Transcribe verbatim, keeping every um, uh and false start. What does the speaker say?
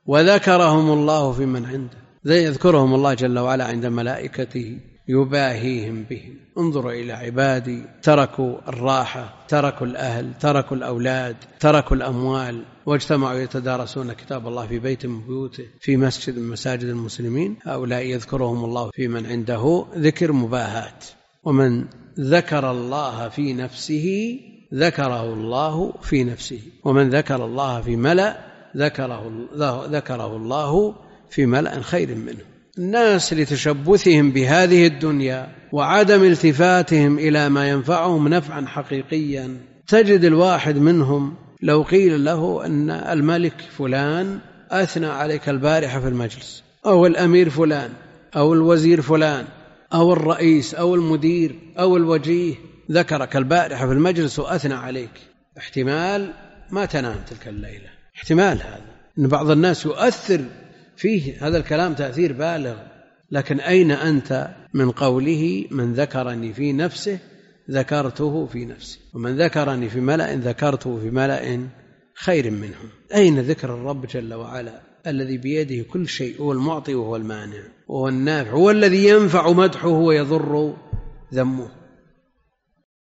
وذكرهم الله في من عنده، يذكرهم الله جل وعلا عند ملائكته يباهيهم بهم. انظروا إلى عبادي تركوا الراحة، تركوا الأهل، تركوا الأولاد، تركوا الأموال، واجتمعوا يتدارسون كتاب الله في بيت من بيوته، في مسجد من مساجد المسلمين. هؤلاء يذكرهم الله في من عنده ذكر مباهات. ومن ذكر الله في نفسه ذكره الله في نفسه، ومن ذكر الله في ملأ ذكره, ذكره الله في ملأ خير منه. الناس لتشبثهم بهذه الدنيا وعدم التفاتهم إلى ما ينفعهم نفعا حقيقيا، تجد الواحد منهم لو قيل له أن الملك فلان أثنى عليك البارحة في المجلس، أو الأمير فلان، أو الوزير فلان، أو الرئيس، أو المدير، أو الوجيه ذكرك البارحة في المجلس وأثنى عليك، احتمال ما تنام تلك الليلة. احتمال هذا أن بعض الناس يؤثر فيه هذا الكلام تأثير بالغ. لكن أين أنت من قوله من ذكرني في نفسه ذكرته في نفسي، ومن ذكرني في ملأ ذكرته في ملأ خير منهم؟ أين ذكر الرب جل وعلا الذي بيده كل شيء، هو المعطي وهو المانع وهو النافع، هو الذي ينفع مدحه ويضر ذمه.